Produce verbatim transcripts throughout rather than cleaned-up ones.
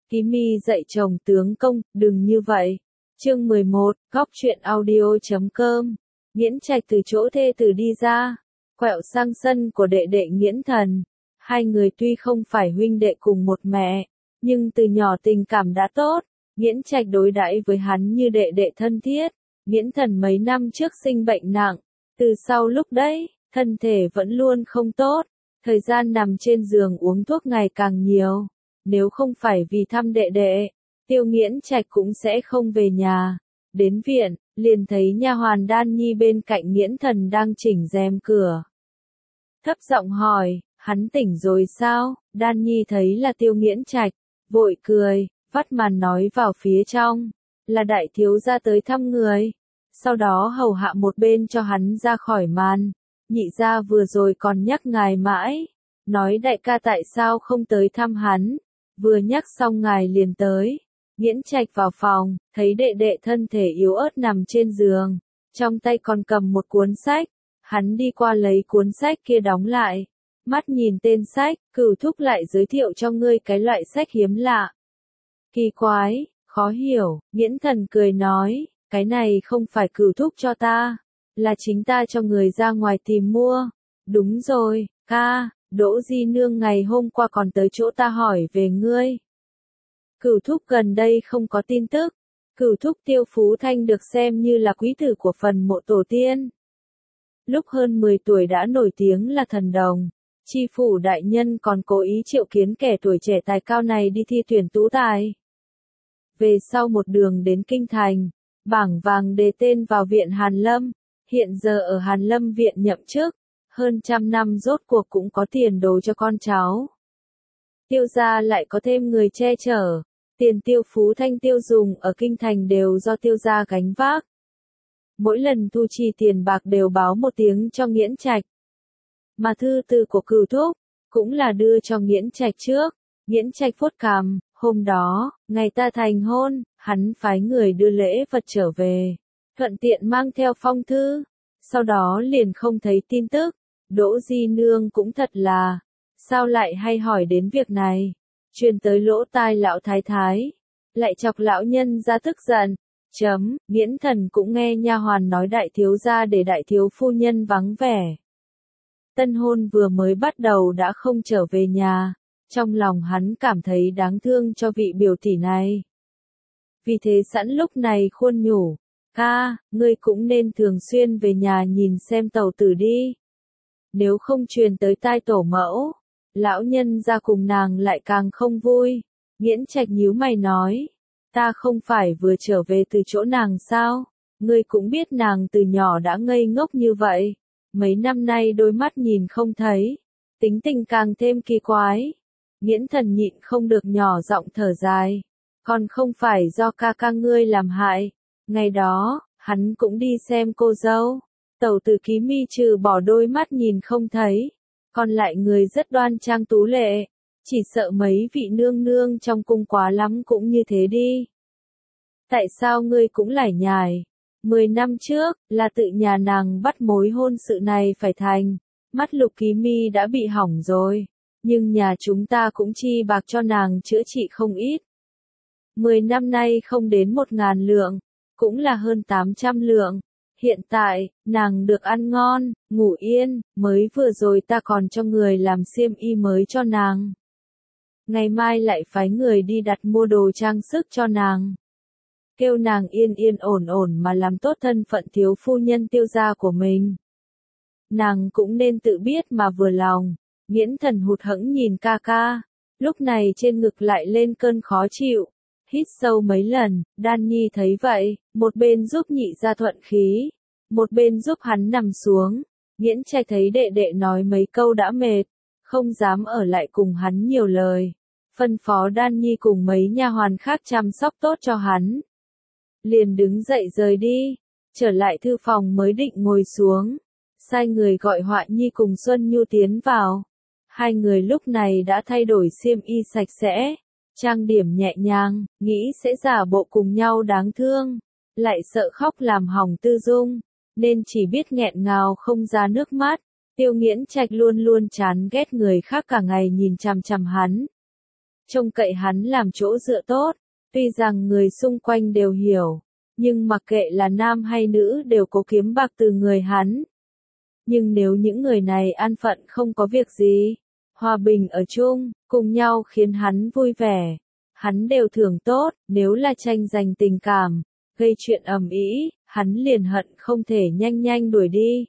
Ký mi dạy chồng tướng công, đừng như vậy. Chương mười một, góc truyện audio chấm com. Nghiễn Trạch từ chỗ thê tử đi ra, quẹo sang sân của đệ đệ Nghiễn Thần. Hai người tuy không phải huynh đệ cùng một mẹ, nhưng từ nhỏ tình cảm đã tốt. Nghiễn Trạch đối đãi với hắn như đệ đệ thân thiết. Nghiễn Thần mấy năm trước sinh bệnh nặng, từ sau lúc đấy, thân thể vẫn luôn không tốt, thời gian nằm trên giường uống thuốc ngày càng nhiều. Nếu không phải vì thăm đệ đệ, Tiêu Nghiễn Trạch cũng sẽ không về nhà. Đến viện, liền thấy nha hoàn Đan Nhi bên cạnh Nghiễn Thần đang chỉnh rèm cửa. Thấp giọng hỏi, hắn tỉnh rồi sao? Đan Nhi thấy là Tiêu Nghiễn Trạch, vội cười, vắt màn nói vào phía trong, là đại thiếu gia tới thăm người. Sau đó hầu hạ một bên cho hắn ra khỏi màn. Nhị gia vừa rồi còn nhắc ngài mãi, nói đại ca tại sao không tới thăm hắn. Vừa nhắc xong ngài liền tới. Nghiễn Trạch vào phòng, thấy đệ đệ thân thể yếu ớt nằm trên giường, trong tay còn cầm một cuốn sách. Hắn đi qua lấy cuốn sách kia đóng lại, mắt nhìn tên sách, Cửu thúc lại giới thiệu cho ngươi cái loại sách hiếm lạ. Kỳ quái, khó hiểu. Nghiễn Thần cười nói, cái này không phải Cửu thúc cho ta, là chính ta cho người ra ngoài tìm mua. Đúng rồi, ca, Đỗ Di Nương ngày hôm qua còn tới chỗ ta hỏi về ngươi. Cửu thúc gần đây không có tin tức. Cửu thúc Tiêu Phú Thanh được xem như là quý tử của phần mộ tổ tiên. Lúc hơn mười tuổi đã nổi tiếng là thần đồng. Chi phủ đại nhân còn cố ý triệu kiến kẻ tuổi trẻ tài cao này đi thi tuyển tú tài. Về sau một đường đến Kinh Thành, bảng vàng đề tên vào viện Hàn Lâm. Hiện giờ ở Hàn Lâm viện nhậm chức, hơn trăm năm rốt cuộc cũng có tiền đồ cho con cháu. Tiêu gia lại có thêm người che chở, tiền Tiêu Phú Thanh tiêu dùng ở Kinh Thành đều do Tiêu gia gánh vác. Mỗi lần thu chi tiền bạc đều báo một tiếng cho Nghiễn Trạch. Mà thư từ của Cửu thúc, cũng là đưa cho Nghiễn Trạch trước. Nghiễn Trạch phốt cằm, hôm đó, ngày ta thành hôn, hắn phái người đưa lễ vật trở về, thuận tiện mang theo phong thư. Sau đó liền không thấy tin tức. Đỗ Di Nương cũng thật là, sao lại hay hỏi đến việc này, truyền tới lỗ tai lão thái thái, lại chọc lão nhân ra tức giận. Chấm, Nghiễn Thần cũng nghe nha hoàn nói đại thiếu gia để đại thiếu phu nhân vắng vẻ. Tân hôn vừa mới bắt đầu đã không trở về nhà, trong lòng hắn cảm thấy đáng thương cho vị biểu tỷ này. Vì thế sẵn lúc này khuôn nhủ, ca, ngươi cũng nên thường xuyên về nhà nhìn xem tàu tử đi. Nếu không truyền tới tai tổ mẫu, lão nhân ra cùng nàng lại càng không vui. Nghiễn Trạch nhíu mày nói, ta không phải vừa trở về từ chỗ nàng sao, ngươi cũng biết nàng từ nhỏ đã ngây ngốc như vậy, mấy năm nay đôi mắt nhìn không thấy, tính tình càng thêm kỳ quái. Nghiễn Thần nhịn không được nhỏ giọng thở dài, còn không phải do ca ca ngươi làm hại. Ngày đó, hắn cũng đi xem cô dâu. Tẩu tử Ký Mi trừ bỏ đôi mắt nhìn không thấy, còn lại người rất đoan trang tú lệ, chỉ sợ mấy vị nương nương trong cung quá lắm cũng như thế đi. Tại sao ngươi cũng lải nhải? Mười năm trước, là tự nhà nàng bắt mối hôn sự này phải thành, mắt Lục Ký Mi đã bị hỏng rồi, nhưng nhà chúng ta cũng chi bạc cho nàng chữa trị không ít. Mười năm nay không đến một ngàn lượng, cũng là hơn tám trăm lượng. Hiện tại, nàng được ăn ngon, ngủ yên, mới vừa rồi ta còn cho người làm xiêm y mới cho nàng. Ngày mai lại phái người đi đặt mua đồ trang sức cho nàng. Kêu nàng yên yên ổn ổn mà làm tốt thân phận thiếu phu nhân Tiêu gia của mình. Nàng cũng nên tự biết mà vừa lòng. Nghiễn Thần hụt hẫng nhìn ca ca, lúc này trên ngực lại lên cơn khó chịu. Hít sâu mấy lần, Đan Nhi thấy vậy, một bên giúp nhị gia thuận khí, một bên giúp hắn nằm xuống. Nghiễn Trạch thấy đệ đệ nói mấy câu đã mệt, không dám ở lại cùng hắn nhiều lời, phân phó Đan Nhi cùng mấy nha hoàn khác chăm sóc tốt cho hắn. Liền đứng dậy rời đi, trở lại thư phòng mới định ngồi xuống, sai người gọi Họa Nhi cùng Xuân Nhu tiến vào. Hai người lúc này đã thay đổi xiêm y sạch sẽ, trang điểm nhẹ nhàng, nghĩ sẽ giả bộ cùng nhau đáng thương, lại sợ khóc làm hỏng tư dung, nên chỉ biết nghẹn ngào không ra nước mắt. Tiêu Nghiễn Trạch luôn luôn chán ghét người khác cả ngày nhìn chằm chằm hắn. trông cậy hắn làm chỗ dựa tốt. Tuy rằng người xung quanh đều hiểu, nhưng mặc kệ là nam hay nữ đều cố kiếm bạc từ người hắn. Nhưng nếu những người này an phận không có việc gì, hòa bình ở chung, cùng nhau khiến hắn vui vẻ, hắn đều thưởng tốt. Nếu là tranh giành tình cảm, gây chuyện ầm ĩ, hắn liền hận không thể nhanh nhanh đuổi đi.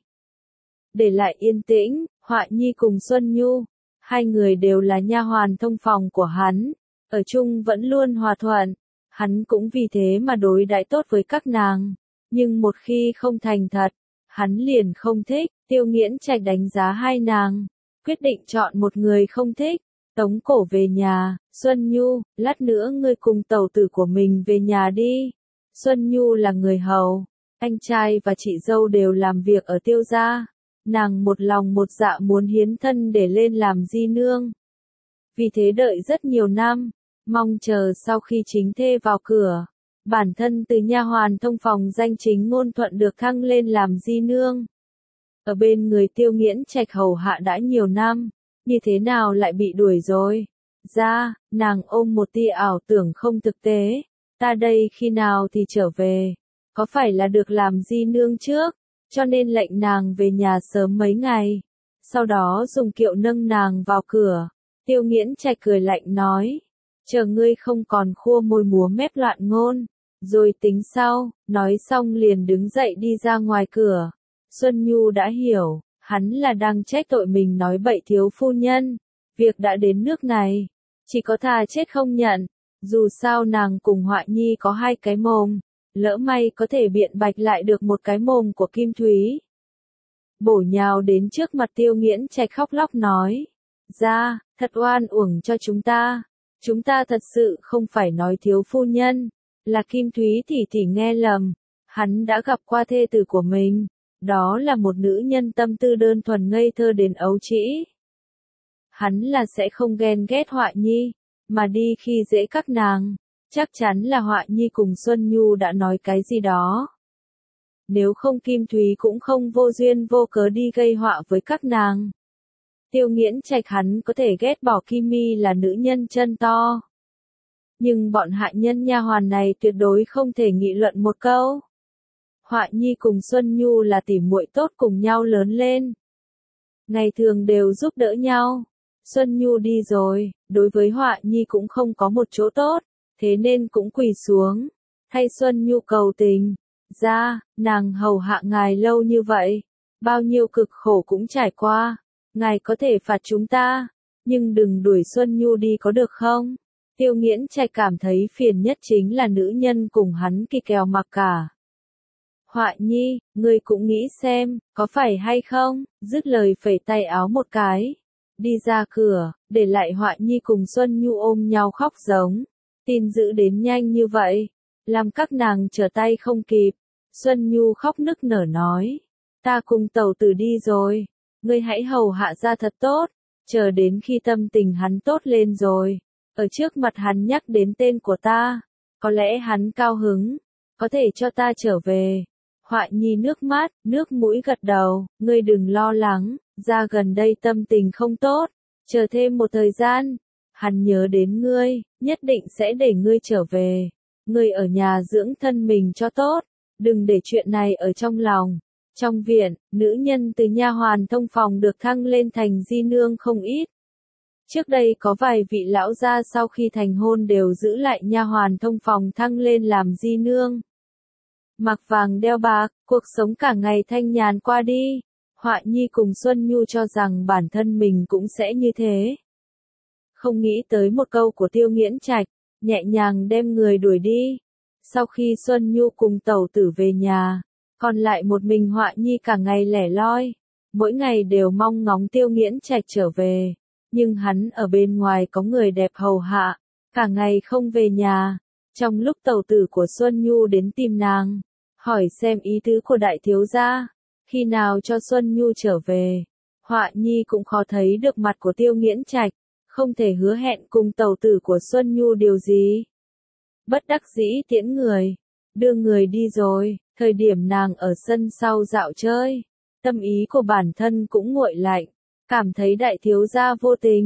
Để lại yên tĩnh, Họa Nhi cùng Xuân Nhu, hai người đều là nha hoàn thông phòng của hắn, ở chung vẫn luôn hòa thuận, hắn cũng vì thế mà đối đãi tốt với các nàng. Nhưng một khi không thành thật, hắn liền không thích. Tiêu Nghiễn Trạch đánh giá hai nàng, quyết định chọn một người không thích, tống cổ về nhà. Xuân Nhu, lát nữa ngươi cùng tẩu tử của mình về nhà đi. Xuân Nhu là người hầu, anh trai và chị dâu đều làm việc ở Tiêu gia, nàng một lòng một dạ muốn hiến thân để lên làm di nương. Vì thế đợi rất nhiều năm, mong chờ sau khi chính thê vào cửa, bản thân từ nha hoàn thông phòng danh chính ngôn thuận được thăng lên làm di nương. Ở bên người Tiêu Nghiễn Trạch hầu hạ đã nhiều năm, như thế nào lại bị đuổi rồi? Ra, nàng ôm một tia ảo tưởng không thực tế, ta đây khi nào thì trở về, có phải là được làm di nương trước, cho nên lệnh nàng về nhà sớm mấy ngày, sau đó dùng kiệu nâng nàng vào cửa. Tiêu Nghiễn Trạch cười lạnh nói, chờ ngươi không còn khua môi múa mép loạn ngôn, rồi tính sau. Nói xong liền đứng dậy đi ra ngoài cửa. Xuân Nhu đã hiểu, hắn là đang trách tội mình nói bậy thiếu phu nhân. Việc đã đến nước này, chỉ có thà chết không nhận. Dù sao nàng cùng Họa Nhi có hai cái mồm, lỡ may có thể biện bạch lại được một cái mồm của Kim Thúy. Bổ nhào đến trước mặt Tiêu Nghiễn Trạch khóc lóc nói, ra, thật oan uổng cho chúng ta. Chúng ta thật sự không phải nói thiếu phu nhân, là Kim Thúy tỷ tỷ nghe lầm. Hắn đã gặp qua thê tử của mình, đó là một nữ nhân tâm tư đơn thuần ngây thơ đến ấu trĩ. Hắn là sẽ không ghen ghét Họa Nhi, mà đi khi dễ các nàng. Chắc chắn là Họa Nhi cùng Xuân Nhu đã nói cái gì đó. Nếu không Kim Thúy cũng không vô duyên vô cớ đi gây họa với các nàng. Tiêu Nghiễn Trạch hắn có thể ghét bỏ Kim Mi là nữ nhân chân to, nhưng bọn hạ nhân nha hoàn này tuyệt đối không thể nghị luận một câu. Họa Nhi cùng Xuân Nhu là tỉ muội tốt cùng nhau lớn lên, ngày thường đều giúp đỡ nhau. Xuân Nhu đi rồi, đối với Họa Nhi cũng không có một chỗ tốt, thế nên cũng quỳ xuống, thay Xuân Nhu cầu tình. Ra, nàng hầu hạ ngài lâu như vậy, bao nhiêu cực khổ cũng trải qua, ngài có thể phạt chúng ta, nhưng đừng đuổi Xuân Nhu đi có được không? Tiêu Nghiễn Trạch cảm thấy phiền nhất chính là nữ nhân cùng hắn kỳ kèo mặc cả. Họa Nhi, ngươi cũng nghĩ xem, có phải hay không? Dứt lời phẩy tay áo một cái, đi ra cửa, để lại Họa Nhi cùng Xuân Nhu ôm nhau khóc giống. Tin dữ đến nhanh như vậy, làm các nàng trở tay không kịp. Xuân Nhu khóc nức nở nói, ta cùng tẩu tử đi rồi, ngươi hãy hầu hạ ra thật tốt, chờ đến khi tâm tình hắn tốt lên rồi, ở trước mặt hắn nhắc đến tên của ta, có lẽ hắn cao hứng, có thể cho ta trở về. Họa Nhi nước mắt, nước mũi gật đầu, ngươi đừng lo lắng, ra gần đây tâm tình không tốt, chờ thêm một thời gian, hắn nhớ đến ngươi, nhất định sẽ để ngươi trở về. Ngươi ở nhà dưỡng thân mình cho tốt, đừng để chuyện này ở trong lòng. Trong viện, nữ nhân từ nha hoàn thông phòng được thăng lên thành di nương không ít. Trước đây có vài vị lão gia sau khi thành hôn đều giữ lại nha hoàn thông phòng thăng lên làm di nương. Mặc vàng đeo bạc, cuộc sống cả ngày thanh nhàn qua đi. Họa Nhi cùng Xuân Nhu cho rằng bản thân mình cũng sẽ như thế. Không nghĩ tới một câu của Tiêu Nghiễn Trạch, nhẹ nhàng đem người đuổi đi. Sau khi Xuân Nhu cùng tẩu tử về nhà, còn lại một mình Họa Nhi cả ngày lẻ loi, mỗi ngày đều mong ngóng Tiêu Nghiễn Trạch trở về, nhưng hắn ở bên ngoài có người đẹp hầu hạ, cả ngày không về nhà. Trong lúc tẩu tử của Xuân Nhu đến tìm nàng, hỏi xem ý tứ của đại thiếu gia, khi nào cho Xuân Nhu trở về, Họa Nhi cũng khó thấy được mặt của Tiêu Nghiễn Trạch, không thể hứa hẹn cùng tẩu tử của Xuân Nhu điều gì. Bất đắc dĩ tiễn người, đưa người đi rồi. Thời điểm nàng ở sân sau dạo chơi, tâm ý của bản thân cũng nguội lạnh, cảm thấy đại thiếu gia vô tình,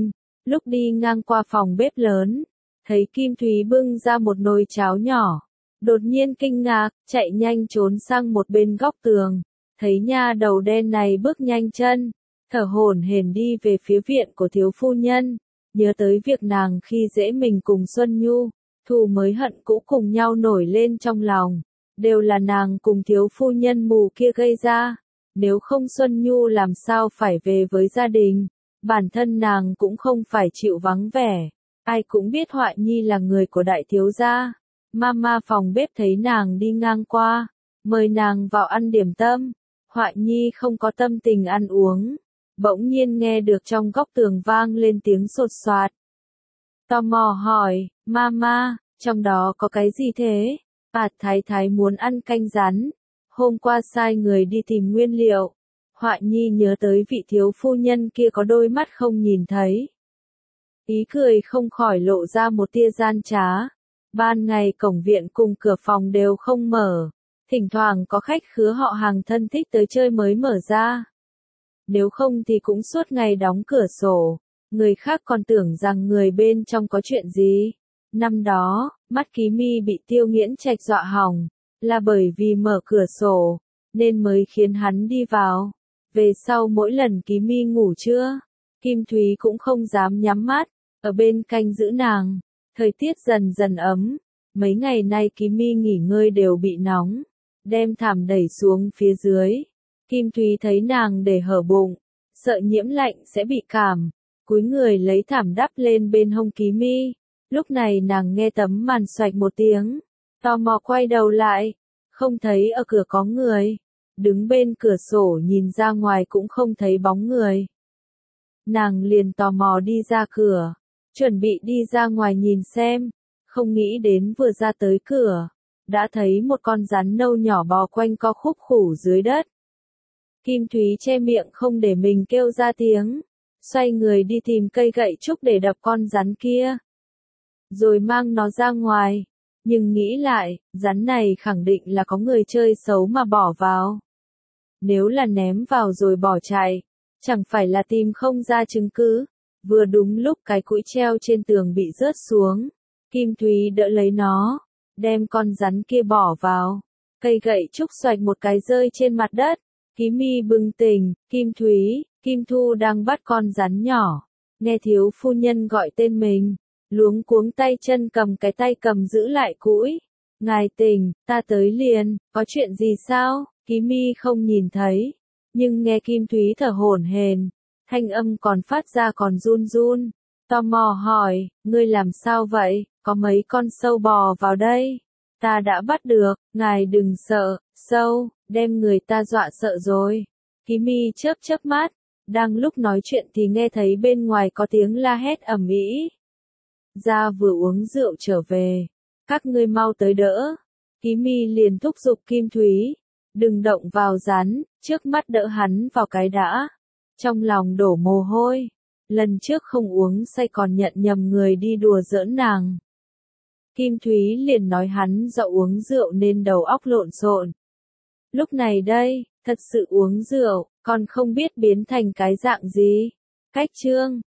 Lúc đi ngang qua phòng bếp lớn, thấy Kim Thúy bưng ra một nồi cháo nhỏ. Đột nhiên kinh ngạc, chạy nhanh trốn sang một bên góc tường. Thấy nha đầu đen này bước nhanh chân, thở hổn hển đi về phía viện của thiếu phu nhân. Nhớ tới việc nàng khi dễ mình cùng Xuân Nhu, thù mới hận cũ cùng nhau nổi lên trong lòng. Đều là nàng cùng thiếu phu nhân mù kia gây ra. Nếu không Xuân Nhu làm sao phải về với gia đình. Bản thân nàng cũng không phải chịu vắng vẻ. Ai cũng biết Họa Nhi là người của đại thiếu gia. Mama phòng bếp thấy nàng đi ngang qua, mời nàng vào ăn điểm tâm. Họa Nhi không có tâm tình ăn uống. Bỗng nhiên nghe được trong góc tường vang lên tiếng sột soạt. Tò mò hỏi, Mama, trong đó có cái gì thế? Bạt thái thái muốn ăn canh rắn. Hôm qua sai người đi tìm nguyên liệu. Họa Nhi nhớ tới vị thiếu phu nhân kia có đôi mắt không nhìn thấy. Ý cười không khỏi lộ ra một tia gian trá. Ban ngày cổng viện cùng cửa phòng đều không mở. Thỉnh thoảng có khách khứa họ hàng thân thích tới chơi mới mở ra. Nếu không thì cũng suốt ngày đóng cửa sổ. Người khác còn tưởng rằng người bên trong có chuyện gì. Năm đó, mắt Ký Mi bị Tiêu Nghiễn Trạch dọa hỏng. Là bởi vì mở cửa sổ, nên mới khiến hắn đi vào. Về sau mỗi lần Ký Mi ngủ trưa, Kim Thúy cũng không dám nhắm mắt, ở bên canh giữ nàng. Thời tiết dần dần ấm, mấy ngày nay Ký Mi nghỉ ngơi đều bị nóng, đem thảm đẩy xuống phía dưới. Kim Thúy thấy nàng để hở bụng, sợ nhiễm lạnh sẽ bị cảm, cúi người lấy thảm đắp lên bên hông Ký Mi. Lúc này nàng nghe tấm màn xoạch một tiếng, tò mò quay đầu lại, không thấy ở cửa có người. Đứng bên cửa sổ nhìn ra ngoài cũng không thấy bóng người. Nàng liền tò mò đi ra cửa, chuẩn bị đi ra ngoài nhìn xem, không nghĩ đến vừa ra tới cửa, đã thấy một con rắn nâu nhỏ bò quanh co khúc khủ dưới đất. Kim Thúy che miệng không để mình kêu ra tiếng, xoay người đi tìm cây gậy trúc để đập con rắn kia, rồi mang nó ra ngoài. Nhưng nghĩ lại, rắn này khẳng định là có người chơi xấu mà bỏ vào. Nếu là ném vào rồi bỏ chạy, chẳng phải là tìm không ra chứng cứ. Vừa đúng lúc cái cũi treo trên tường bị rớt xuống, Kim Thúy đỡ lấy nó, đem con rắn kia bỏ vào. Cây gậy trúc xoạch một cái rơi trên mặt đất. Ký Mi bừng tỉnh, Kim Thúy, Kim Thu đang bắt con rắn nhỏ. Nghe thiếu phu nhân gọi tên mình, luống cuống tay chân cầm cái tay cầm giữ lại cũi. Ngài tỉnh, ta tới liền, có chuyện gì sao? Ký Mi không nhìn thấy, nhưng nghe Kim Thúy thở hổn hển, thanh âm còn phát ra còn run run. Tò mò hỏi, ngươi làm sao vậy, có mấy con sâu bò vào đây. Ta đã bắt được, ngài đừng sợ, sâu, đem người ta dọa sợ rồi. Ký Mi chớp chớp mắt, đang lúc nói chuyện thì nghe thấy bên ngoài có tiếng la hét ầm ĩ. Gia vừa uống rượu trở về, các ngươi mau tới đỡ. Ký Mi liền thúc giục Kim Thúy, đừng động vào rắn, trước mắt đỡ hắn vào cái đã. Trong lòng đổ mồ hôi, lần trước không uống say còn nhận nhầm người đi đùa giỡn nàng. Kim Thúy liền nói hắn do uống rượu nên đầu óc lộn xộn. Lúc này đây, thật sự uống rượu, còn không biết biến thành cái dạng gì. Cách chương